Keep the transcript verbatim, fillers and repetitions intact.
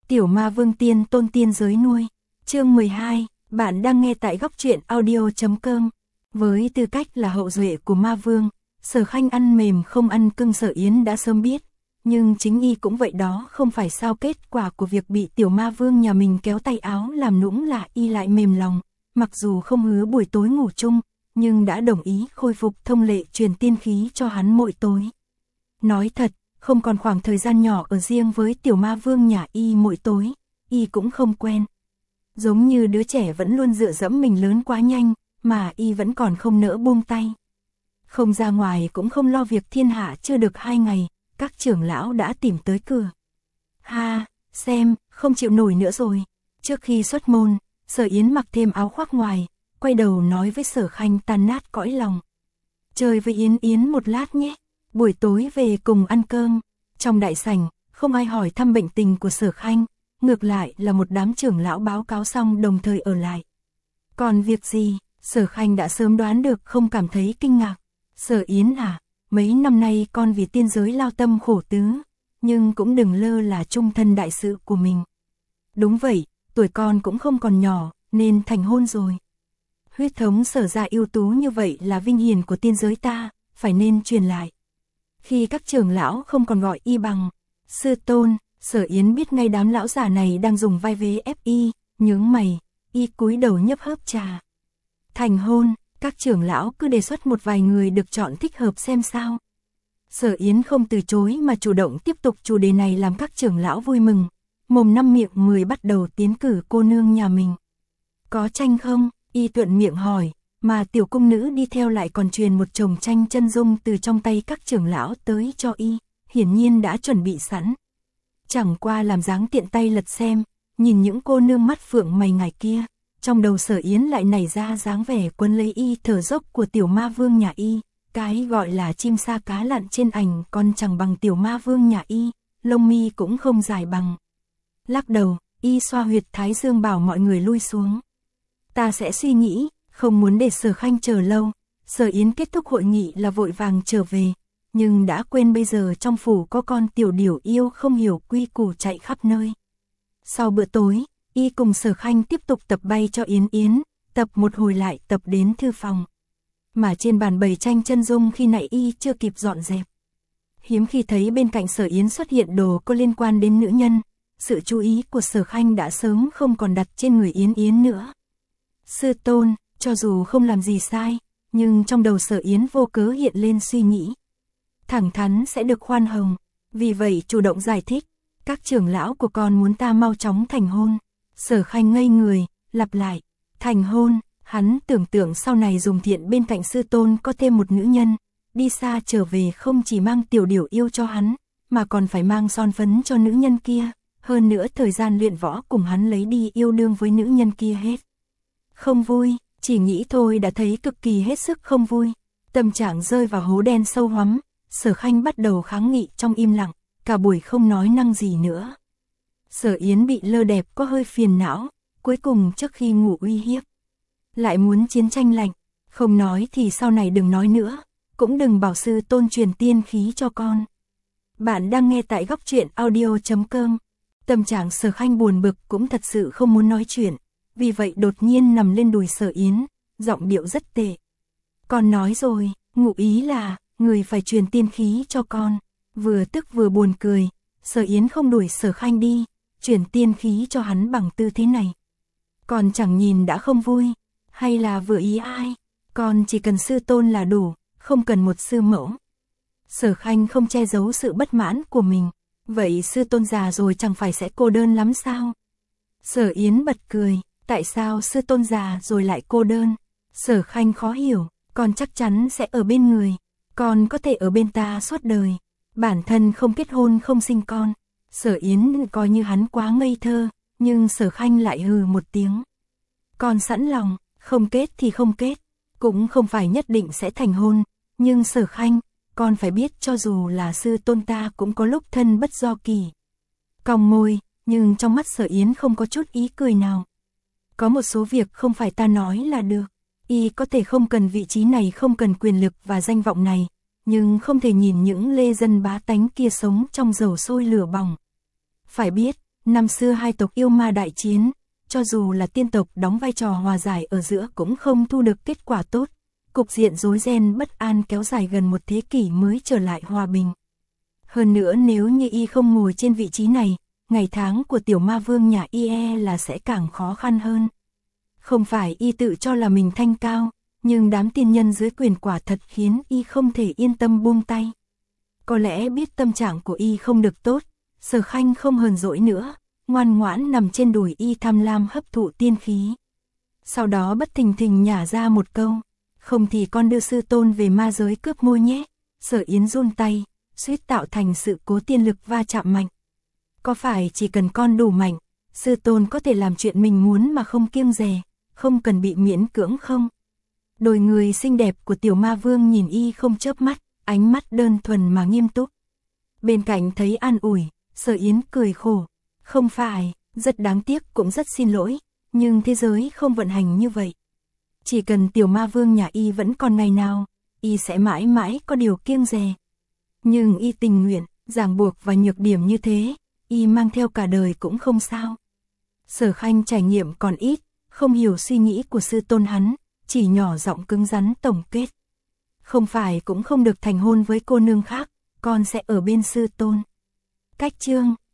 Tiểu Ma Vương tiên tôn tiên giới nuôi. Chương mười hai, bạn đang nghe tại góc truyện audio chấm com. Với tư cách là hậu duệ của Ma Vương, Sở Khanh ăn mềm không ăn cưng Sở Yến đã sớm biết, nhưng chính y cũng vậy đó, không phải sao kết quả của việc bị Tiểu Ma Vương nhà mình kéo tay áo làm nũng là y lại mềm lòng, mặc dù không hứa buổi tối ngủ chung, nhưng đã đồng ý khôi phục thông lệ truyền tiên khí cho hắn mỗi tối. Nói thật, không còn khoảng thời gian nhỏ ở riêng với Tiểu Ma Vương nhà y mỗi tối, y cũng không quen. Giống như đứa trẻ vẫn luôn dựa dẫm mình lớn quá nhanh, mà y vẫn còn không nỡ buông tay. Không ra ngoài cũng không lo việc thiên hạ, chưa được hai ngày, các trưởng lão đã tìm tới cửa. Ha, xem, không chịu nổi nữa rồi. Trước khi xuất môn, Sở Yến mặc thêm áo khoác ngoài, quay đầu nói với Sở Khanh tan nát cõi lòng. Chơi với Yến Yến một lát nhé, buổi tối về cùng ăn cơm. Trong đại sảnh, không ai hỏi thăm bệnh tình của Sở Khanh, ngược lại là một đám trưởng lão báo cáo xong đồng thời ở lại. Còn việc gì, Sở Khanh đã sớm đoán được, không cảm thấy kinh ngạc. Sở Yến à, mấy năm nay con vì tiên giới lao tâm khổ tứ, nhưng cũng đừng lơ là trung thân đại sự của mình. Đúng vậy, tuổi con cũng không còn nhỏ, nên thành hôn rồi. Huyết thống Sở gia ưu tú như vậy là vinh hiển của tiên giới ta, phải nên truyền lại. Khi các trưởng lão không còn gọi y bằng sư tôn, Sở Yến biết ngay đám lão già này đang dùng vai vế ép y, nhướng mày, y cúi đầu nhấp hớp trà. Thành hôn, các trưởng lão cứ đề xuất một vài người được chọn thích hợp xem sao. Sở Yến không từ chối mà chủ động tiếp tục chủ đề này, làm các trưởng lão vui mừng, mồm năm miệng mười bắt đầu tiến cử cô nương nhà mình. Có tranh không? Y thuận miệng hỏi, mà tiểu cung nữ đi theo lại còn truyền một chồng tranh chân dung từ trong tay các trưởng lão tới cho y, hiển nhiên đã chuẩn bị sẵn. Chẳng qua làm dáng tiện tay lật xem, nhìn những cô nương mắt phượng mày ngài kia, trong đầu Sở Yến lại nảy ra dáng vẻ quấn lấy y thở dốc của Tiểu Ma Vương nhà y, cái gọi là chim sa cá lặn trên ảnh còn chẳng bằng Tiểu Ma Vương nhà y, lông mi cũng không dài bằng. Lắc đầu, y xoa huyệt thái dương bảo mọi người lui xuống. Ta sẽ suy nghĩ, không muốn để Sở Khanh chờ lâu. Sở Yến kết thúc hội nghị là vội vàng trở về, nhưng đã quên bây giờ trong phủ có con tiểu điểu yêu không hiểu quy củ chạy khắp nơi. Sau bữa tối, y cùng Sở Khanh tiếp tục tập bay cho Yến Yến, tập một hồi lại tập đến thư phòng. Mà trên bàn bày tranh chân dung khi nãy y chưa kịp dọn dẹp. Hiếm khi thấy bên cạnh Sở Yến xuất hiện đồ có liên quan đến nữ nhân, sự chú ý của Sở Khanh đã sớm không còn đặt trên người Yến Yến nữa. Sư tôn, cho dù không làm gì sai, nhưng trong đầu Sở Yến vô cớ hiện lên suy nghĩ. Thẳng thắn sẽ được khoan hồng, vì vậy chủ động giải thích, các trưởng lão của con muốn ta mau chóng thành hôn. Sở Khanh ngây người, lặp lại, thành hôn, hắn tưởng tượng sau này dùng thiện bên cạnh sư tôn có thêm một nữ nhân, đi xa trở về không chỉ mang tiểu điểu yêu cho hắn, mà còn phải mang son phấn cho nữ nhân kia, hơn nữa thời gian luyện võ cùng hắn lấy đi yêu đương với nữ nhân kia hết. Không vui, chỉ nghĩ thôi đã thấy cực kỳ hết sức không vui, tâm trạng rơi vào hố đen sâu hoắm. Sở Khanh bắt đầu kháng nghị trong im lặng, cả buổi không nói năng gì nữa. Sở Yến bị lơ đẹp có hơi phiền não, cuối cùng trước khi ngủ uy hiếp. Lại muốn chiến tranh lạnh, không nói thì sau này đừng nói nữa, cũng đừng bảo sư tôn truyền tiên khí cho con. Bạn đang nghe tại góc truyện audio chấm com. Tâm trạng Sở Khanh buồn bực, cũng thật sự không muốn nói chuyện, vì vậy đột nhiên nằm lên đùi Sở Yến, giọng điệu rất tệ. Con nói rồi, ngụ ý là người phải truyền tiên khí cho con. Vừa tức vừa buồn cười, Sở Yến không đuổi Sở Khanh đi, truyền tiên khí cho hắn bằng tư thế này. Còn chẳng nhìn đã không vui, hay là vừa ý ai, con chỉ cần sư tôn là đủ, không cần một sư mẫu. Sở Khanh không che giấu sự bất mãn của mình, vậy sư tôn già rồi chẳng phải sẽ cô đơn lắm sao? Sở Yến bật cười, tại sao sư tôn già rồi lại cô đơn? Sở Khanh khó hiểu, con chắc chắn sẽ ở bên người. Con có thể ở bên ta suốt đời, bản thân không kết hôn không sinh con. Sở Yến coi như hắn quá ngây thơ, nhưng Sở Khanh lại hừ một tiếng. Con sẵn lòng, không kết thì không kết, cũng không phải nhất định sẽ thành hôn, nhưng Sở Khanh, con phải biết cho dù là sư tôn ta cũng có lúc thân bất do kỳ. Cong môi, nhưng trong mắt Sở Yến không có chút ý cười nào. Có một số việc không phải ta nói là được. Y có thể không cần vị trí này, không cần quyền lực và danh vọng này, nhưng không thể nhìn những lê dân bá tánh kia sống trong dầu sôi lửa bỏng. Phải biết, Năm xưa hai tộc yêu ma đại chiến, cho dù là tiên tộc đóng vai trò hòa giải ở giữa cũng không thu được kết quả tốt. Cục diện rối ren bất an kéo dài gần một thế kỷ mới trở lại hòa bình. Hơn nữa nếu như y không ngồi trên vị trí này, ngày tháng của tiểu ma vương nhà y e là sẽ càng khó khăn hơn. Không phải y tự cho là mình thanh cao, nhưng đám tiên nhân dưới quyền quả thật khiến y không thể yên tâm buông tay. Có lẽ biết tâm trạng của y không được tốt, Sở Khanh không hờn dỗi nữa, ngoan ngoãn nằm trên đùi y tham lam hấp thụ tiên khí. Sau đó bất thình thình nhả ra một câu, không thì con đưa sư tôn về ma giới cướp môi nhé. Sở Yến run tay, suýt tạo thành sự cố tiên lực va chạm mạnh. Có phải chỉ cần con đủ mạnh, sư tôn có thể làm chuyện mình muốn mà không kiêng dè, không cần bị miễn cưỡng không? Đôi người xinh đẹp của tiểu ma vương nhìn y không chớp mắt, ánh mắt đơn thuần mà nghiêm túc. Bên cạnh thấy an ủi, Sở Yến cười khổ, không phải, rất đáng tiếc cũng rất xin lỗi, nhưng thế giới không vận hành như vậy. Chỉ cần tiểu ma vương nhà y vẫn còn ngày nào, y sẽ mãi mãi có điều kiêng dè. Nhưng y tình nguyện, ràng buộc và nhược điểm như thế, y mang theo cả đời cũng không sao. Sở Khanh trải nghiệm còn ít, không hiểu suy nghĩ của sư tôn hắn, chỉ nhỏ giọng cứng rắn tổng kết. Không phải cũng không được thành hôn với cô nương khác, con sẽ ở bên sư tôn. Cách chương